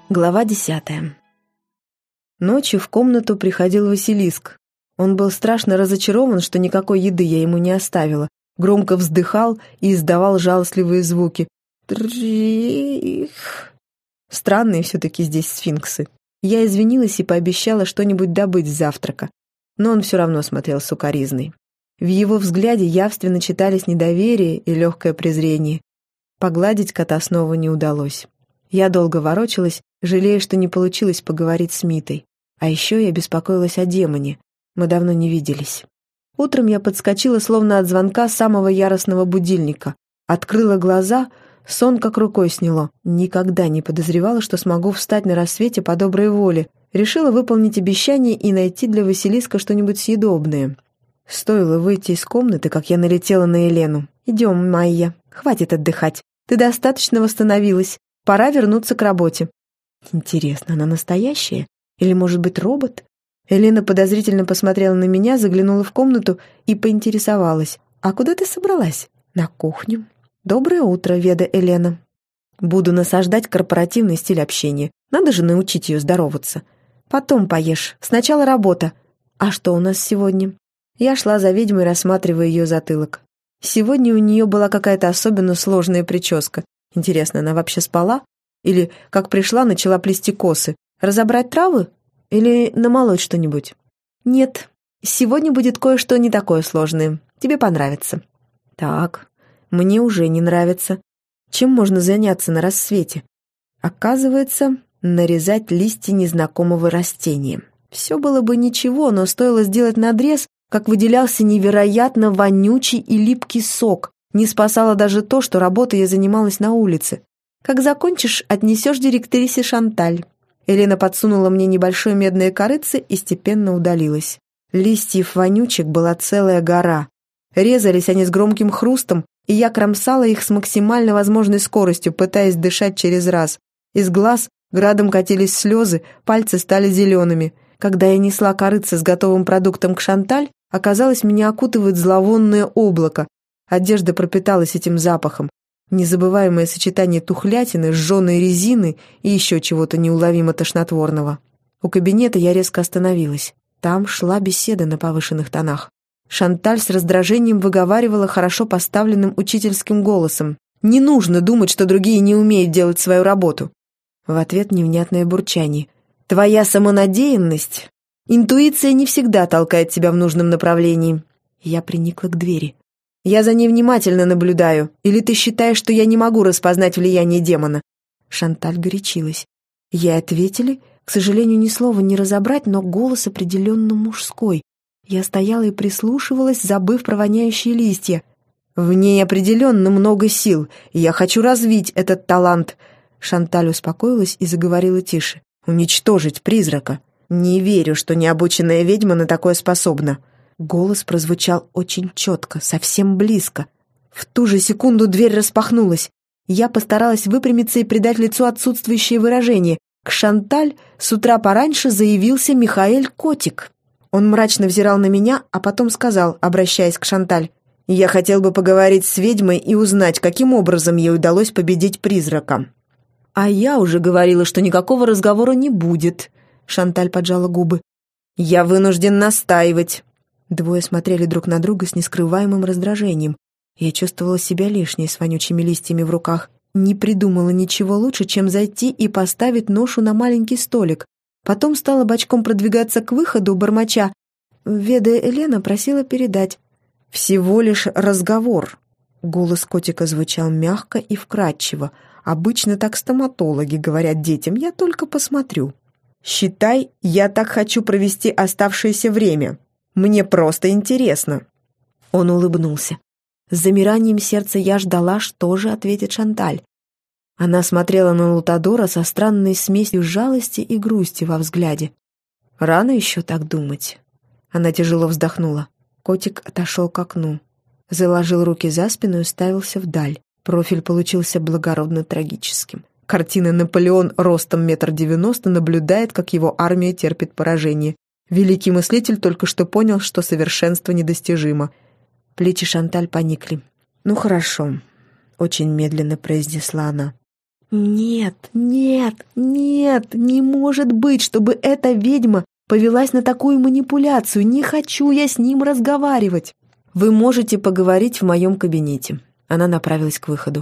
Глава 10. Ночью в комнату приходил Василиск. Он был страшно разочарован, что никакой еды я ему не оставила. Громко вздыхал и издавал жалостливые звуки. Трих. Странные все-таки здесь сфинксы. Я извинилась и пообещала что-нибудь добыть с завтрака. Но он все равно смотрел сукоризной. В его взгляде явственно читались недоверие и легкое презрение. Погладить кота снова не удалось. Я долго ворочалась, жалея, что не получилось поговорить с Митой. А еще я беспокоилась о демоне. Мы давно не виделись. Утром я подскочила, словно от звонка самого яростного будильника. Открыла глаза, сон как рукой сняло. Никогда не подозревала, что смогу встать на рассвете по доброй воле. Решила выполнить обещание и найти для Василиска что-нибудь съедобное. Стоило выйти из комнаты, как я налетела на Елену. «Идем, Майя, хватит отдыхать. Ты достаточно восстановилась. Пора вернуться к работе». Интересно, она настоящая? Или, может быть, робот? Елена подозрительно посмотрела на меня, заглянула в комнату и поинтересовалась. «А куда ты собралась?» «На кухню». «Доброе утро, Веда Елена». «Буду насаждать корпоративный стиль общения. Надо же научить ее здороваться». «Потом поешь. Сначала работа». «А что у нас сегодня?» Я шла за ведьмой, рассматривая ее затылок. Сегодня у нее была какая-то особенно сложная прическа. Интересно, она вообще спала? Или, как пришла, начала плести косы? Разобрать травы? Или намолоть что-нибудь? Нет, сегодня будет кое-что не такое сложное. Тебе понравится. Так, мне уже не нравится. Чем можно заняться на рассвете? Оказывается, нарезать листья незнакомого растения. Все было бы ничего, но стоило сделать надрез, как выделялся невероятно вонючий и липкий сок. Не спасало даже то, что работой я занималась на улице. «Как закончишь, отнесешь директрисе Шанталь». Елена подсунула мне небольшое медное корытце и степенно удалилась. Листьев вонючек была целая гора. Резались они с громким хрустом, и я кромсала их с максимально возможной скоростью, пытаясь дышать через раз. Из глаз градом катились слезы, пальцы стали зелеными. Когда я несла корытце с готовым продуктом к Шанталь, оказалось, меня окутывает зловонное облако. Одежда пропиталась этим запахом. Незабываемое сочетание тухлятины, сжженной резины и еще чего-то неуловимо тошнотворного. У кабинета я резко остановилась. Там шла беседа на повышенных тонах. Шанталь с раздражением выговаривала хорошо поставленным учительским голосом. «Не нужно думать, что другие не умеют делать свою работу». В ответ невнятное бурчание. «Твоя самонадеянность. Интуиция не всегда толкает тебя в нужном направлении». Я приникла к двери. «Я за ней внимательно наблюдаю. Или ты считаешь, что я не могу распознать влияние демона?» Шанталь горячилась. Ей ответили. К сожалению, ни слова не разобрать, но голос определенно мужской. Я стояла и прислушивалась, забыв про воняющие листья. «В ней определенно много сил, и я хочу развить этот талант». Шанталь успокоилась и заговорила тише. «Уничтожить призрака. Не верю, что необученная ведьма на такое способна». Голос прозвучал очень четко, совсем близко. В ту же секунду дверь распахнулась. Я постаралась выпрямиться и придать лицу отсутствующее выражение. К Шанталь с утра пораньше заявился Михаэль Котик. Он мрачно взирал на меня, а потом сказал, обращаясь к Шанталь, «Я хотел бы поговорить с ведьмой и узнать, каким образом ей удалось победить призрака». «А я уже говорила, что никакого разговора не будет», — Шанталь поджала губы. «Я вынужден настаивать». Двое смотрели друг на друга с нескрываемым раздражением. Я чувствовала себя лишней с вонючими листьями в руках. Не придумала ничего лучше, чем зайти и поставить ношу на маленький столик. Потом стала бочком продвигаться к выходу, бормоча. Веда Елена просила передать. «Всего лишь разговор». Голос котика звучал мягко и вкрадчиво. Обычно так стоматологи говорят детям, я только посмотрю. «Считай, я так хочу провести оставшееся время. Мне просто интересно». Он улыбнулся. С замиранием сердца я ждала, что же ответит Шанталь. Она смотрела на Лутадора со странной смесью жалости и грусти во взгляде. «Рано еще так думать». Она тяжело вздохнула. Котик отошел к окну. Заложил руки за спину и уставился вдаль. Профиль получился благородно трагическим. Картина «Наполеон ростом 1,90 м наблюдает, как его армия терпит поражение. Великий мыслитель только что понял, что совершенство недостижимо». Плечи Шанталь поникли. «Ну хорошо», — очень медленно произнесла она. Нет, нет, нет, не может быть, чтобы эта ведьма повелась на такую манипуляцию. Не хочу я с ним разговаривать. Вы можете поговорить в моем кабинете. Она направилась к выходу.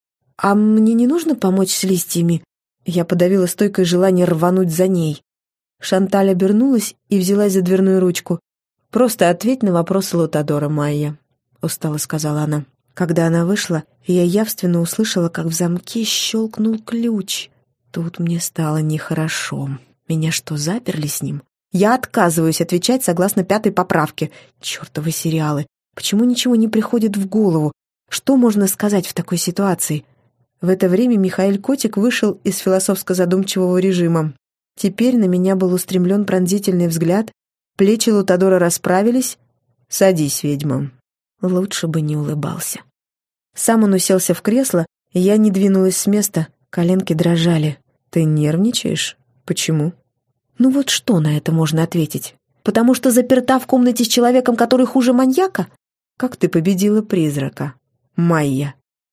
А мне не нужно помочь с листьями? Я подавила стойкое желание рвануть за ней. Шанталь обернулась и взялась за дверную ручку. «Просто ответь на вопросы Лотадора, Майя», — устало сказала она. Когда она вышла, я явственно услышала, как в замке щелкнул ключ. Тут мне стало нехорошо. Меня что, заперли с ним? Я отказываюсь отвечать согласно 5-й поправке. Чёртовы сериалы. Почему ничего не приходит в голову? Что можно сказать в такой ситуации? В это время Михаэль Котик вышел из философско-задумчивого режима. Теперь на меня был устремлен пронзительный взгляд, плечи Лотадора расправились. «Садись, ведьма». Лучше бы не улыбался. Сам он уселся в кресло, и я не двинулась с места, коленки дрожали. «Ты нервничаешь? Почему?» Ну вот что на это можно ответить? Потому что заперта в комнате с человеком, который хуже маньяка? Как ты победила призрака, Майя?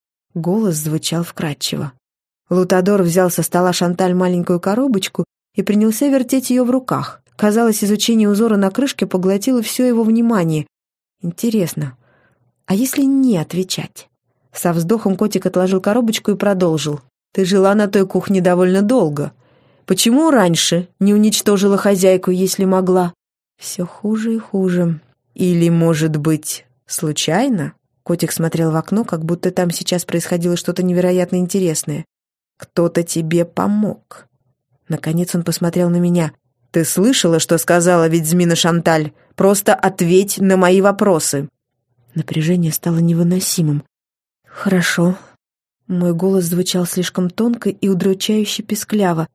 Голос звучал вкрадчиво. Лотадор взял со стола Шанталь маленькую коробочку и принялся вертеть ее в руках. Казалось, изучение узора на крышке поглотило все его внимание. Интересно, а если не отвечать? Со вздохом котик отложил коробочку и продолжил. Ты жила на той кухне довольно долго. Почему раньше не уничтожила хозяйку, если могла? Все хуже и хуже. Или, может быть, случайно? Котик смотрел в окно, как будто там сейчас происходило что-то невероятно интересное. Кто-то тебе помог. Наконец он посмотрел на меня. Ты слышала, что сказала ведьмина Шанталь? Просто ответь на мои вопросы. Напряжение стало невыносимым. Хорошо. Мой голос звучал слишком тонко и удручающе пискляво.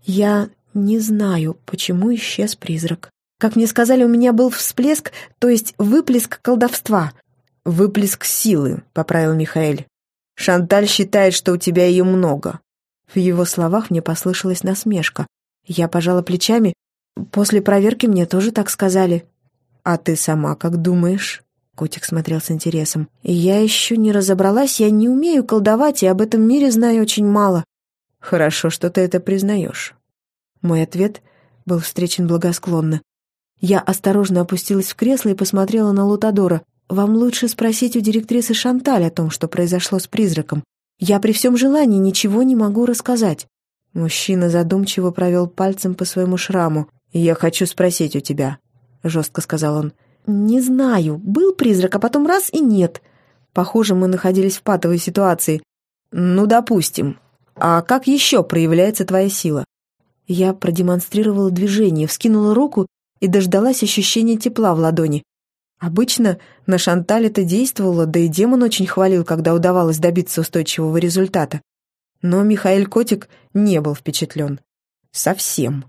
Я не знаю, почему исчез призрак. Как мне сказали, у меня был всплеск, то есть выплеск колдовства. «Выплеск силы», — поправил Михаэль. «Шанталь считает, что у тебя ее много». В его словах мне послышалась насмешка. Я пожала плечами. После проверки мне тоже так сказали. «А ты сама как думаешь?» Котик смотрел с интересом. «Я еще не разобралась, я не умею колдовать, и об этом мире знаю очень мало». «Хорошо, что ты это признаешь». Мой ответ был встречен благосклонно. Я осторожно опустилась в кресло и посмотрела на Лотадора. «Вам лучше спросить у директрисы Шанталь о том, что произошло с призраком. Я при всем желании ничего не могу рассказать». Мужчина задумчиво провел пальцем по своему шраму. «Я хочу спросить у тебя», — жестко сказал он. «Не знаю. Был призрак, а потом раз и нет». Похоже, мы находились в патовой ситуации. «Ну, допустим. А как еще проявляется твоя сила?» Я продемонстрировала движение, вскинула руку и дождалась ощущения тепла в ладони. Обычно на Шанталь это действовало, да и демон очень хвалил, когда удавалось добиться устойчивого результата. Но Михаэль Котик не был впечатлен. Совсем.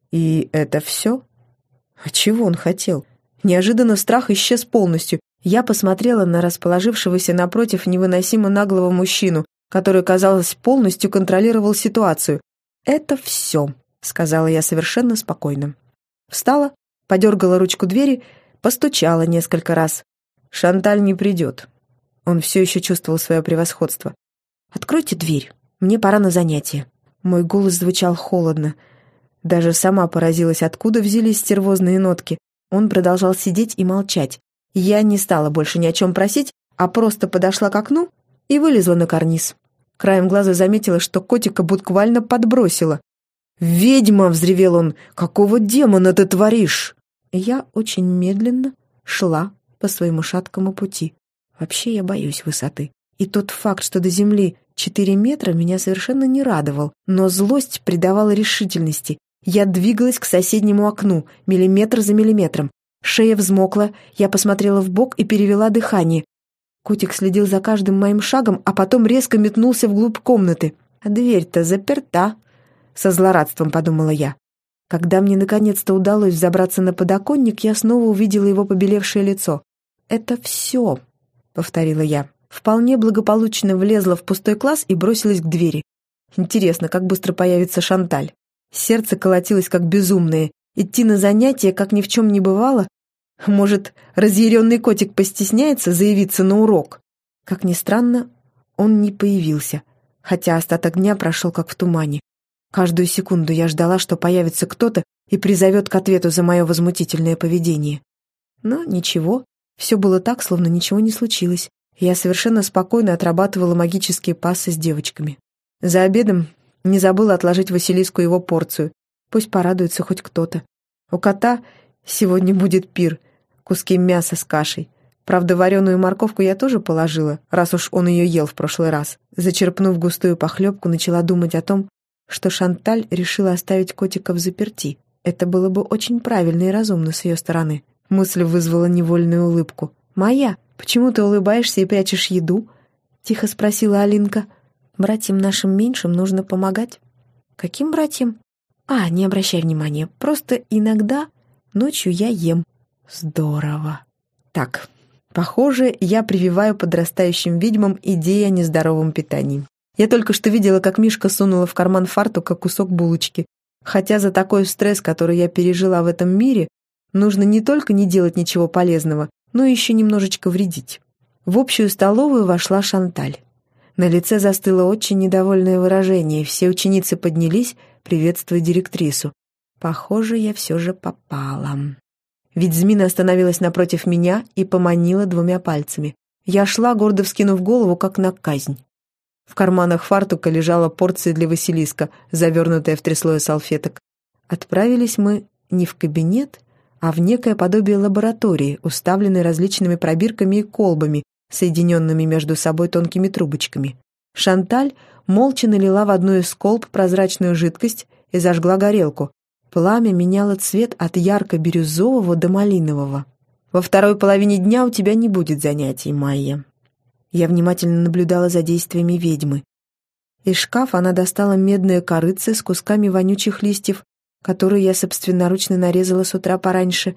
И это все? А чего он хотел? Неожиданно страх исчез полностью. Я посмотрела на расположившегося напротив невыносимо наглого мужчину, который, казалось, полностью контролировал ситуацию. «Это все», — сказала я совершенно спокойно. Встала, подергала ручку двери, постучала несколько раз. «Шанталь не придет». Он все еще чувствовал свое превосходство. «Откройте дверь, мне пора на занятие». Мой голос звучал холодно. Даже сама поразилась, откуда взялись стервозные нотки. Он продолжал сидеть и молчать. Я не стала больше ни о чем просить, а просто подошла к окну и вылезла на карниз. Краем глаза заметила, что котика буквально подбросило. «Ведьма!» — взревел он. «Какого демона ты творишь?» Я очень медленно шла по своему шаткому пути. Вообще я боюсь высоты. И тот факт, что до земли 4 метра, меня совершенно не радовал, но злость придавала решительности. Я двигалась к соседнему окну, миллиметр за миллиметром. Шея взмокла, я посмотрела вбок и перевела дыхание. Котик следил за каждым моим шагом, а потом резко метнулся вглубь комнаты. «А дверь-то заперта», — со злорадством подумала я. Когда мне наконец-то удалось взобраться на подоконник, я снова увидела его побелевшее лицо. «Это все», — повторила я. Вполне благополучно влезла в пустой класс и бросилась к двери. Интересно, как быстро появится Шанталь. Сердце колотилось как безумное. Идти на занятия, как ни в чем не бывало? Может, разъяренный котик постесняется заявиться на урок? Как ни странно, он не появился. хотя остаток дня прошел как в тумане. Каждую секунду я ждала, что появится кто-то и призовет к ответу за мое возмутительное поведение. Но ничего, все было так, словно ничего не случилось. Я совершенно спокойно отрабатывала магические пассы с девочками. За обедом не забыла отложить Василиску его порцию. Пусть порадуется хоть кто-то. У кота сегодня будет пир, куски мяса с кашей. Правда, вареную морковку я тоже положила, раз уж он ее ел в прошлый раз. Зачерпнув густую похлебку, начала думать о том, что Шанталь решила оставить котика взаперти. Это было бы очень правильно и разумно с ее стороны. Мысль вызвала невольную улыбку. «Майя, почему ты улыбаешься и прячешь еду?» — тихо спросила Алинка. «Братьям нашим меньшим нужно помогать». «Каким братьям?» «Не обращай внимания. Просто иногда ночью я ем». «Здорово». «Так, похоже, я прививаю подрастающим ведьмам идеи о нездоровом питании. Я только что видела, как Мишка сунула в карман фартука кусок булочки. Хотя за такой стресс, который я пережила в этом мире, нужно не только не делать ничего полезного, но еще немножечко вредить». В общую столовую вошла Шанталь. На лице застыло очень недовольное выражение, все ученицы поднялись, приветствуя директрису. Похоже, я все же попала. Ведь Змина остановилась напротив меня и поманила 2 пальцами. Я шла, гордо вскинув голову, как на казнь. В карманах фартука лежала порция для Василиска, завернутая в 3 слоя салфеток. Отправились мы не в кабинет, а в некое подобие лаборатории, уставленной различными пробирками и колбами, соединенными между собой тонкими трубочками. Шанталь молча налила в одну из колб прозрачную жидкость и зажгла горелку. Пламя меняло цвет от ярко-бирюзового до малинового. «Во второй половине дня у тебя не будет занятий, Майя». Я внимательно наблюдала за действиями ведьмы. Из шкафа она достала медное корытце с кусками вонючих листьев, которые я собственноручно нарезала с утра пораньше.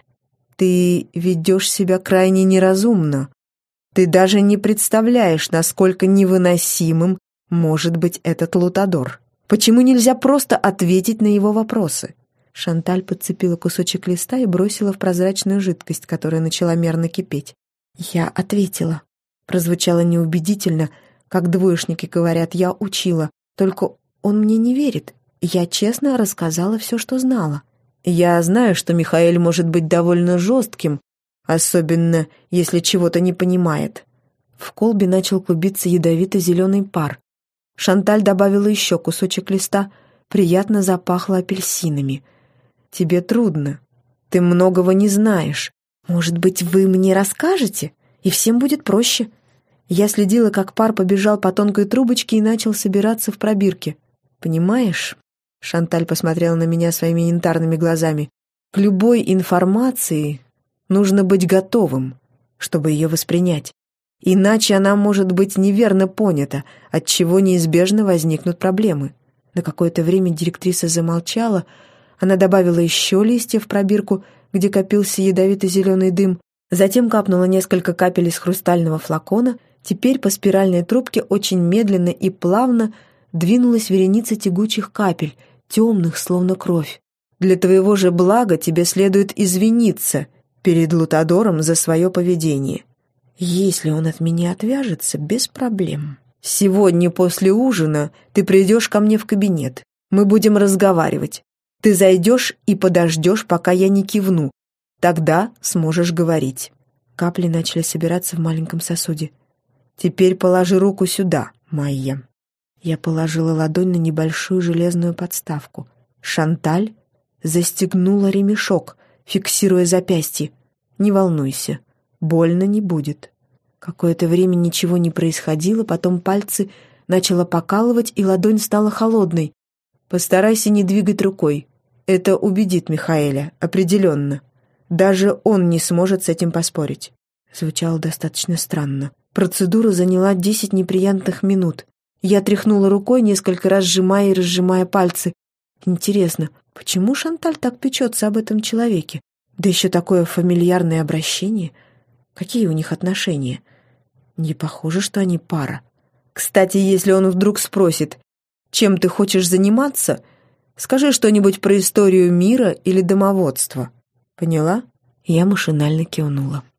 «Ты ведешь себя крайне неразумно. Ты даже не представляешь, насколько невыносимым может быть этот лутадор. Почему нельзя просто ответить на его вопросы?» Шанталь подцепила кусочек листа и бросила в прозрачную жидкость, которая начала мерно кипеть. «Я ответила». Прозвучало неубедительно, как двоечники говорят «я учила», только он мне не верит. Я честно рассказала все, что знала. Я знаю, что Михаэль может быть довольно жестким, особенно если чего-то не понимает. В колбе начал клубиться ядовито-зеленый пар. Шанталь добавила еще кусочек листа, приятно запахло апельсинами. «Тебе трудно. Ты многого не знаешь. Может быть, вы мне расскажете, и всем будет проще». Я следила, как пар побежал по тонкой трубочке и начал собираться в пробирке. «Понимаешь?» — Шанталь посмотрела на меня своими янтарными глазами. «К любой информации нужно быть готовым, чтобы ее воспринять. Иначе она может быть неверно понята, отчего неизбежно возникнут проблемы». На какое-то время директриса замолчала. Она добавила еще листья в пробирку, где копился ядовито-зеленый дым, затем капнула несколько капель из хрустального флакона. Теперь по спиральной трубке очень медленно и плавно двинулась вереница тягучих капель, темных, словно кровь. «Для твоего же блага тебе следует извиниться перед Лутадором за свое поведение. Если он от меня отвяжется, без проблем. Сегодня после ужина ты придешь ко мне в кабинет. Мы будем разговаривать. Ты зайдешь и подождешь, пока я не кивну. Тогда сможешь говорить». Капли начали собираться в маленьком сосуде. «Теперь положи руку сюда, Майя». Я положила ладонь на небольшую железную подставку. Шанталь застегнула ремешок, фиксируя запястье. «Не волнуйся, больно не будет». Какое-то время ничего не происходило, потом пальцы начало покалывать, и ладонь стала холодной. «Постарайся не двигать рукой. Это убедит Михаэля, определенно. Даже он не сможет с этим поспорить». Звучало достаточно странно. Процедура заняла 10 неприятных минут. Я тряхнула рукой, несколько раз сжимая и разжимая пальцы. Интересно, почему Шанталь так печется об этом человеке? Да еще такое фамильярное обращение. Какие у них отношения? Не похоже, что они пара. Кстати, если он вдруг спросит, чем ты хочешь заниматься, скажи что-нибудь про историю мира или домоводство. Поняла? Я машинально кивнула.